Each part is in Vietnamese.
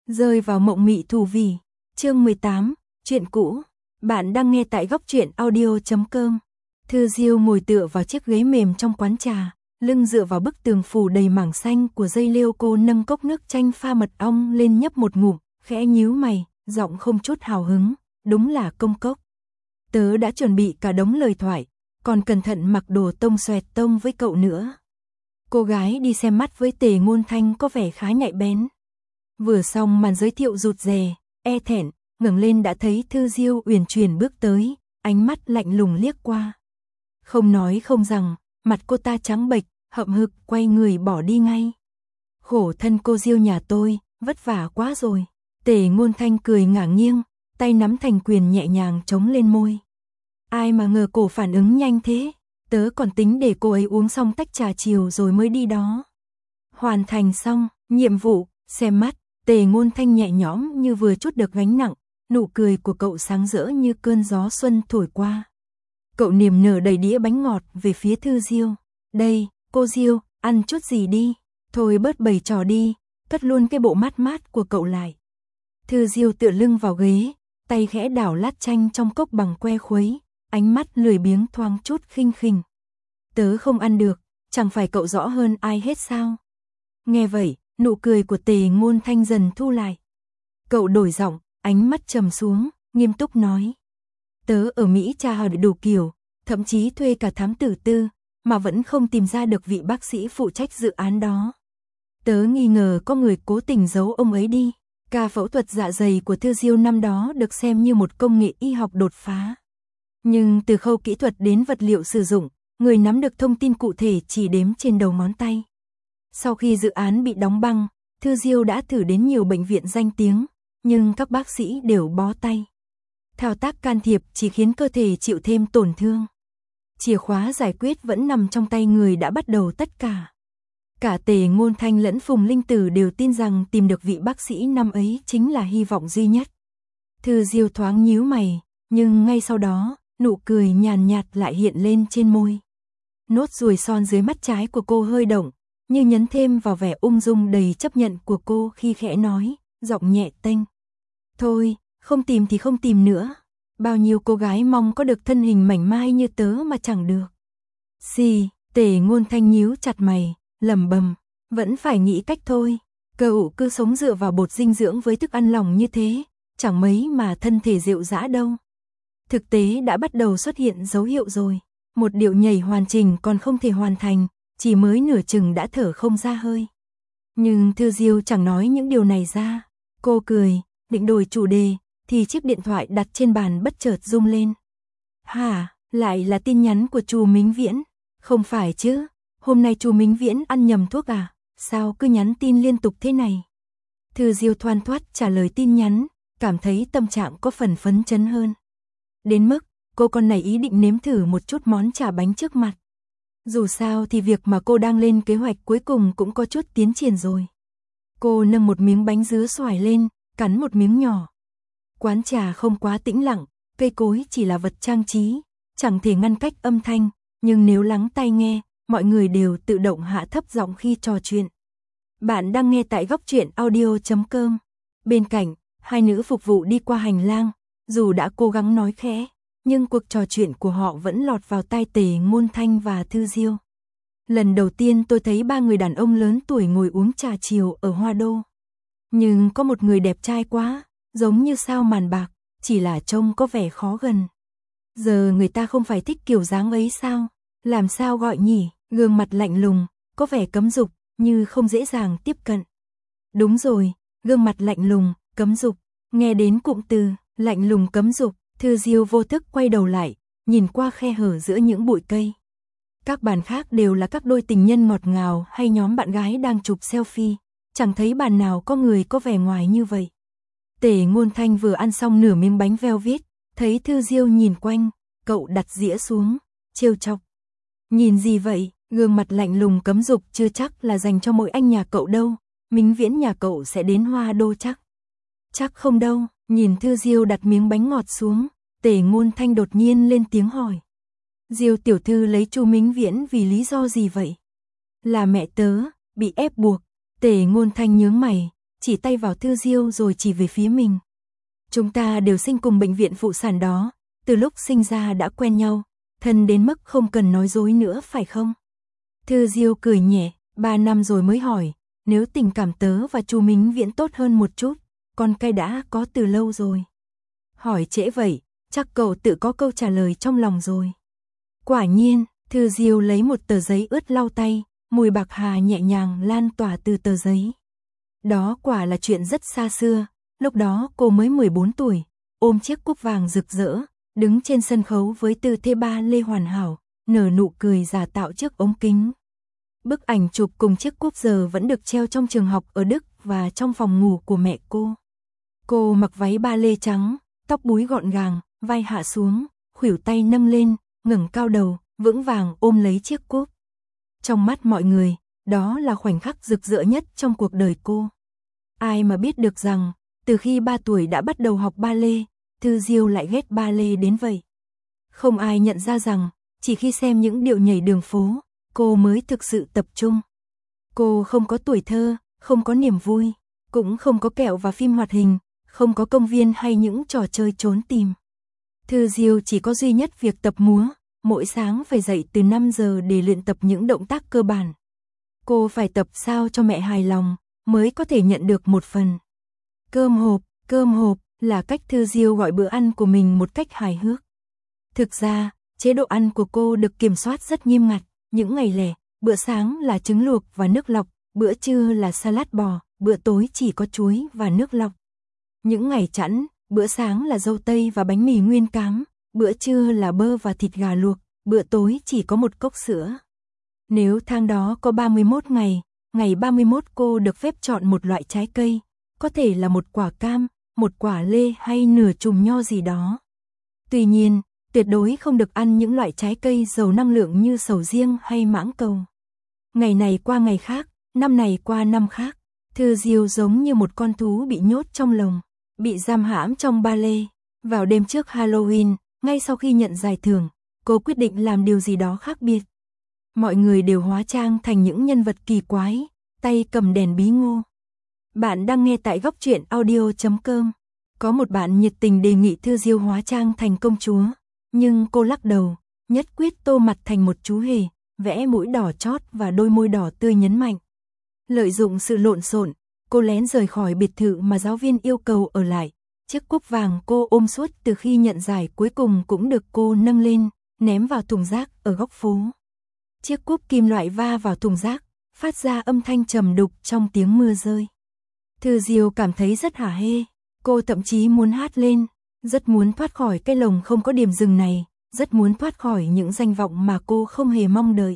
Rơi vào mộng mị thủ vì. Chương 18, chuyện cũ. Bạn đang nghe tại góc truyện audio.com. Thư Diêu ngồi tựa vào chiếc ghế mềm trong quán trà, lưng dựa vào bức tường phủ đầy mảng xanh của dây leo. Cô nâng cốc nước chanh pha mật ong lên nhấp một ngụm, khẽ nhíu mày, giọng không chút hào hứng, đúng là công cốc. Tớ đã chuẩn bị cả đống lời thoại, còn cẩn thận mặc đồ tông xoẹt tông với cậu nữa. Cô gái đi xem mắt với Tề Ngôn Thanh có vẻ khá nhạy bén. Vừa xong màn giới thiệu rụt rè, e thẹn, ngẩng lên đã thấy Thư Diêu uyển chuyển bước tới, ánh mắt lạnh lùng liếc qua. Không nói không rằng, mặt cô ta trắng bệch, hậm hực quay người bỏ đi ngay. Khổ thân cô Diêu nhà tôi, vất vả quá rồi. Tề Ngôn Thanh cười ngả nghiêng, tay nắm thành quyền nhẹ nhàng chống lên môi. Ai mà ngờ cổ phản ứng nhanh thế, tớ còn tính để cô ấy uống xong tách trà chiều rồi mới đi đó. Hoàn thành xong, nhiệm vụ, xem mắt, Tề Ngôn Thanh nhẹ nhõm như vừa trút được gánh nặng, nụ cười của cậu sáng rỡ như cơn gió xuân thổi qua. Cậu niềm nở đầy đĩa bánh ngọt về phía Thư Diêu. Đây, cô Diêu, ăn chút gì đi, thôi bớt bày trò đi, cất luôn cái bộ mát mát của cậu lại. Thư Diêu tựa lưng vào ghế, tay khẽ đảo lát chanh trong cốc bằng que khuấy, ánh mắt lười biếng thoáng chút khinh khỉnh. Tớ không ăn được, chẳng phải cậu rõ hơn ai hết sao? Nghe vậy, nụ cười của Tề Ngôn Thanh dần thu lại. Cậu đổi giọng, ánh mắt trầm xuống, nghiêm túc nói. Tớ ở Mỹ tra hỏi đủ kiểu, thậm chí thuê cả thám tử tư, mà vẫn không tìm ra được vị bác sĩ phụ trách dự án đó. Tớ nghi ngờ có người cố tình giấu ông ấy đi. Ca phẫu thuật dạ dày của Thư Diêu năm đó được xem như một công nghệ y học đột phá. Nhưng từ khâu kỹ thuật đến vật liệu sử dụng, người nắm được thông tin cụ thể chỉ đếm trên đầu ngón tay. Sau khi dự án bị đóng băng, Thư Diêu đã thử đến nhiều bệnh viện danh tiếng, nhưng các bác sĩ đều bó tay. Thao tác can thiệp chỉ khiến cơ thể chịu thêm tổn thương. Chìa khóa giải quyết vẫn nằm trong tay người đã bắt đầu tất cả. Cả Tề Ngôn Thanh lẫn Phùng Linh Tử đều tin rằng tìm được vị bác sĩ năm ấy chính là hy vọng duy nhất. Thư Diêu thoáng nhíu mày, nhưng ngay sau đó, nụ cười nhàn nhạt lại hiện lên trên môi. Nốt ruồi son dưới mắt trái của cô hơi động, như nhấn thêm vào vẻ ung dung đầy chấp nhận của cô khi khẽ nói, giọng nhẹ tênh. Thôi, không tìm thì không tìm nữa. Bao nhiêu cô gái mong có được thân hình mảnh mai như tớ mà chẳng được. Xì, Tề Ngôn Thanh nhíu chặt mày, lẩm bẩm, vẫn phải nghĩ cách thôi. Cậu cứ sống dựa vào bột dinh dưỡng với thức ăn lỏng như thế, chẳng mấy mà thân thể rệu rã đâu. Thực tế đã bắt đầu xuất hiện dấu hiệu rồi. Một điệu nhảy hoàn chỉnh còn không thể hoàn thành, chỉ mới nửa chừng đã thở không ra hơi. Nhưng Thư Diêu chẳng nói những điều này ra. Cô cười, định đổi chủ đề, thì chiếc điện thoại đặt trên bàn bất chợt rung lên. Hả, lại là tin nhắn của chú Mính Viễn? Không phải chứ, hôm nay chú Mính Viễn ăn nhầm thuốc à? Sao cứ nhắn tin liên tục thế này? Thư Diêu thoăn thoắt trả lời tin nhắn, cảm thấy tâm trạng có phần phấn chấn hơn. Đến mức, cô còn nảy ý định nếm thử một chút món chả bánh trước mặt. Dù sao thì việc mà cô đang lên kế hoạch cuối cùng cũng có chút tiến triển rồi. Cô nâng một miếng bánh dứa xoài lên, cắn một miếng nhỏ. Quán trà không quá tĩnh lặng, cây cối chỉ là vật trang trí, chẳng thể ngăn cách âm thanh, nhưng nếu lắng tai nghe, mọi người đều tự động hạ thấp giọng khi trò chuyện. Bạn đang nghe tại góc truyện audio.com. Bên cạnh, hai nữ phục vụ đi qua hành lang, dù đã cố gắng nói khẽ, nhưng cuộc trò chuyện của họ vẫn lọt vào tai Tề Ngôn Thanh và Thư Diêu. Lần đầu tiên tôi thấy ba người đàn ông lớn tuổi ngồi uống trà chiều ở Hoa Đô. Nhưng có một người đẹp trai quá, giống như sao màn bạc, chỉ là trông có vẻ khó gần. Giờ người ta không phải thích kiểu dáng ấy sao? Làm sao gọi nhỉ? Gương mặt lạnh lùng, có vẻ cấm dục, như không dễ dàng tiếp cận. Đúng rồi, gương mặt lạnh lùng, cấm dục. Nghe đến cụm từ lạnh lùng cấm dục, Thư Diêu vô thức quay đầu lại, nhìn qua khe hở giữa những bụi cây. Các bàn khác đều là các đôi tình nhân ngọt ngào hay nhóm bạn gái đang chụp selfie, chẳng thấy bàn nào có người có vẻ ngoài như vậy. Tề Ngôn Thanh vừa ăn xong nửa miếng bánh velvet, thấy Thư Diêu nhìn quanh, cậu đặt dĩa xuống, trêu chọc. Nhìn gì vậy, gương mặt lạnh lùng cấm dục chưa chắc là dành cho mỗi anh nhà cậu đâu, Mính Viễn nhà cậu sẽ đến Hoa Đô chắc. Chắc không đâu, nhìn Thư Diêu đặt miếng bánh ngọt xuống, Tề Ngôn Thanh đột nhiên lên tiếng hỏi. Diêu tiểu thư lấy chú Mính Viễn vì lý do gì vậy? Là mẹ tớ, bị ép buộc. Tề Ngôn Thanh nhướng mày, chỉ tay vào Thư Diêu rồi chỉ về phía mình. Chúng ta đều sinh cùng bệnh viện phụ sản đó, từ lúc sinh ra đã quen nhau, thân đến mức không cần nói dối nữa phải không? Thư Diêu cười nhẹ, 3 năm rồi mới hỏi, nếu tình cảm tớ và chú Mính Viễn tốt hơn một chút, con cái đã có từ lâu rồi. Hỏi trễ vậy, chắc cậu tự có câu trả lời trong lòng rồi. Quả nhiên, Thư Diêu lấy một tờ giấy ướt lau tay, mùi bạc hà nhẹ nhàng lan tỏa từ tờ giấy. Đó quả là chuyện rất xa xưa, lúc đó cô mới 14 tuổi, ôm chiếc cúp vàng rực rỡ, đứng trên sân khấu với tư thế ba lê hoàn hảo, nở nụ cười giả tạo trước ống kính. Bức ảnh chụp cùng chiếc cúp giờ vẫn được treo trong trường học ở Đức và trong phòng ngủ của mẹ cô. Cô mặc váy ba lê trắng, tóc búi gọn gàng, vai hạ xuống, khuỷu tay nâng lên, ngẩng cao đầu, vững vàng ôm lấy chiếc cúp. Trong mắt mọi người, đó là khoảnh khắc rực rỡ nhất trong cuộc đời cô. Ai mà biết được rằng, từ khi 3 tuổi đã bắt đầu học ba lê, Thư Diêu lại ghét ba lê đến vậy. Không ai nhận ra rằng, chỉ khi xem những điệu nhảy đường phố, cô mới thực sự tập trung. Cô không có tuổi thơ, không có niềm vui, cũng không có kẹo và phim hoạt hình, không có công viên hay những trò chơi trốn tìm. Thư Diêu chỉ có duy nhất việc tập múa, mỗi sáng phải dậy từ 5 giờ để luyện tập những động tác cơ bản. Cô phải tập sao cho mẹ hài lòng, mới có thể nhận được một phần cơm hộp là cách Thư Diêu gọi bữa ăn của mình một cách hài hước. Thực ra, chế độ ăn của cô được kiểm soát rất nghiêm ngặt, những ngày lẻ, bữa sáng là trứng luộc và nước lọc, bữa trưa là salad bò, bữa tối chỉ có chuối và nước lọc. Những ngày chẵn, bữa sáng là dâu tây và bánh mì nguyên cám, bữa trưa là bơ và thịt gà luộc, bữa tối chỉ có một cốc sữa. Nếu tháng đó có 31 ngày, ngày 31 cô được phép chọn một loại trái cây, có thể là một quả cam, một quả lê hay nửa chùm nho gì đó. Tuy nhiên, tuyệt đối không được ăn những loại trái cây giàu năng lượng như sầu riêng hay mãng cầu. Ngày này qua ngày khác, năm này qua năm khác, Thư Diêu giống như một con thú bị nhốt trong lồng, bị giam hãm trong ba lê. Vào đêm trước Halloween, ngay sau khi nhận giải thưởng, cô quyết định làm điều gì đó khác biệt. Mọi người đều hóa trang thành những nhân vật kỳ quái, tay cầm đèn bí ngô. Bạn đang nghe tại góc truyện audio.com. Có một bạn nhiệt tình đề nghị Thư Diêu hóa trang thành công chúa, nhưng cô lắc đầu, nhất quyết tô mặt thành một chú hề, vẽ mũi đỏ chót và đôi môi đỏ tươi nhấn mạnh. Lợi dụng sự lộn xộn, cô lén rời khỏi biệt thự mà giáo viên yêu cầu ở lại. Chiếc cúp vàng cô ôm suốt từ khi nhận giải cuối cùng cũng được cô nâng lên, ném vào thùng rác ở góc phố. Chiếc cúp kim loại va vào thùng rác, phát ra âm thanh trầm đục trong tiếng mưa rơi. Thư Diêu cảm thấy rất hả hê, cô thậm chí muốn hát lên, rất muốn thoát khỏi cái lồng không có điểm dừng này, rất muốn thoát khỏi những danh vọng mà cô không hề mong đợi.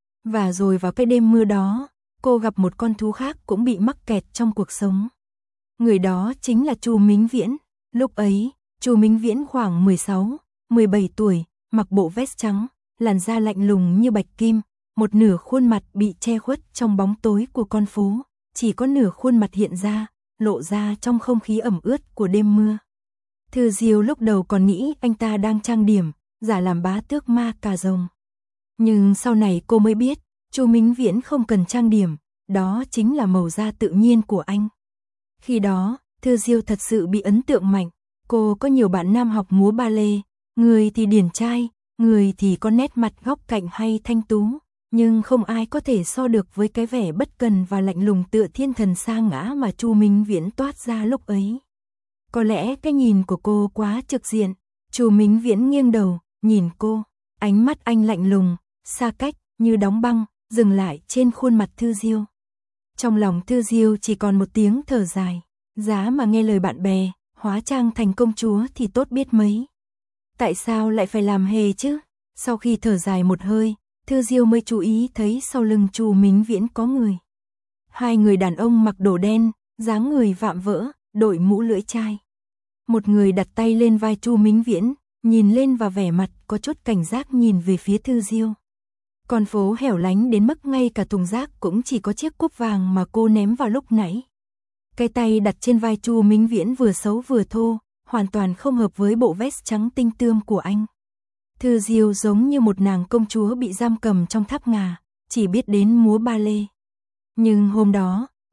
Và rồi vào cái đêm mưa đó, cô gặp một con thú khác cũng bị mắc kẹt trong cuộc sống. Người đó chính là Chu Mính Viễn. Lúc ấy, Chu Mính Viễn khoảng 16, 17 tuổi, mặc bộ vest trắng, làn da lạnh lùng như bạch kim, một nửa khuôn mặt bị che khuất trong bóng tối của con phố, chỉ có nửa khuôn mặt hiện ra, lộ ra trong không khí ẩm ướt của đêm mưa. Thư Diêu lúc đầu còn nghĩ anh ta đang trang điểm, giả làm bá tước ma cà rồng. Nhưng sau này cô mới biết, Chu Mính Viễn không cần trang điểm, đó chính là màu da tự nhiên của anh. Khi đó, Thư Diêu thật sự bị ấn tượng mạnh, cô có nhiều bạn nam học múa ba lê, người thì điển trai, người thì có nét mặt góc cạnh hay thanh tú, nhưng không ai có thể so được với cái vẻ bất cần và lạnh lùng tựa thiên thần sa ngã mà Chu Mính Viễn toát ra lúc ấy. Có lẽ cái nhìn của cô quá trực diện, Chu Mính Viễn nghiêng đầu, nhìn cô, ánh mắt anh lạnh lùng, xa cách, như đóng băng, dừng lại trên khuôn mặt Thư Diêu. Trong lòng Thư Diêu chỉ còn một tiếng thở dài, giá mà nghe lời bạn bè, hóa trang thành công chúa thì tốt biết mấy. Tại sao lại phải làm hề chứ? Sau khi thở dài một hơi, Thư Diêu mới chú ý thấy sau lưng Chu Mính Viễn có người. Hai người đàn ông mặc đồ đen, dáng người vạm vỡ, đội mũ lưỡi chai. Một người đặt tay lên vai Chu Mính Viễn, nhìn lên và vẻ mặt có chút cảnh giác nhìn về phía Thư Diêu. Con phố hẻo lánh đến mức ngay cả thùng rác cũng chỉ có chiếc cúp vàng mà cô ném vào lúc nãy. Cái tay đặt trên vai Chu Mính Viễn vừa xấu vừa thô, hoàn toàn không hợp với bộ vest trắng tinh tươm của anh. Thư Diêu giống như một nàng công chúa bị giam cầm trong tháp ngà, chỉ biết đến múa ba lê. Nhưng hôm đó,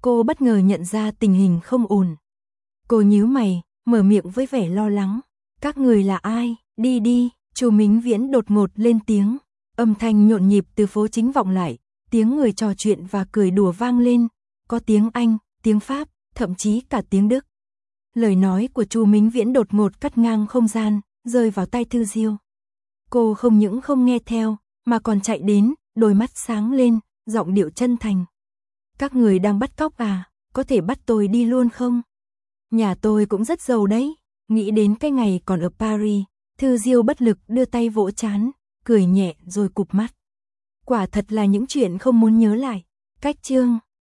Cô bất ngờ nhận ra tình hình không ổn. Cô nhíu mày, mở miệng với vẻ lo lắng. Các người là ai? Đi đi, Chu Mính Viễn đột ngột lên tiếng. Âm thanh nhộn nhịp từ phố chính vọng lại, tiếng người trò chuyện và cười đùa vang lên. Có tiếng Anh, tiếng Pháp, thậm chí cả tiếng Đức. Lời nói của Chu Mính Viễn đột ngột cắt ngang không gian, rơi vào tai Thư Diêu. Cô không những không nghe theo, mà còn chạy đến, đôi mắt sáng lên, giọng điệu chân thành. Các người đang bắt cóc à, có thể bắt tôi đi luôn không? Nhà tôi cũng rất giàu đấy. Nghĩ đến cái ngày còn ở Paris, Thư Diêu bất lực đưa tay vỗ trán, cười nhẹ rồi cụp mắt. Quả thật là những chuyện không muốn nhớ lại. Cách chương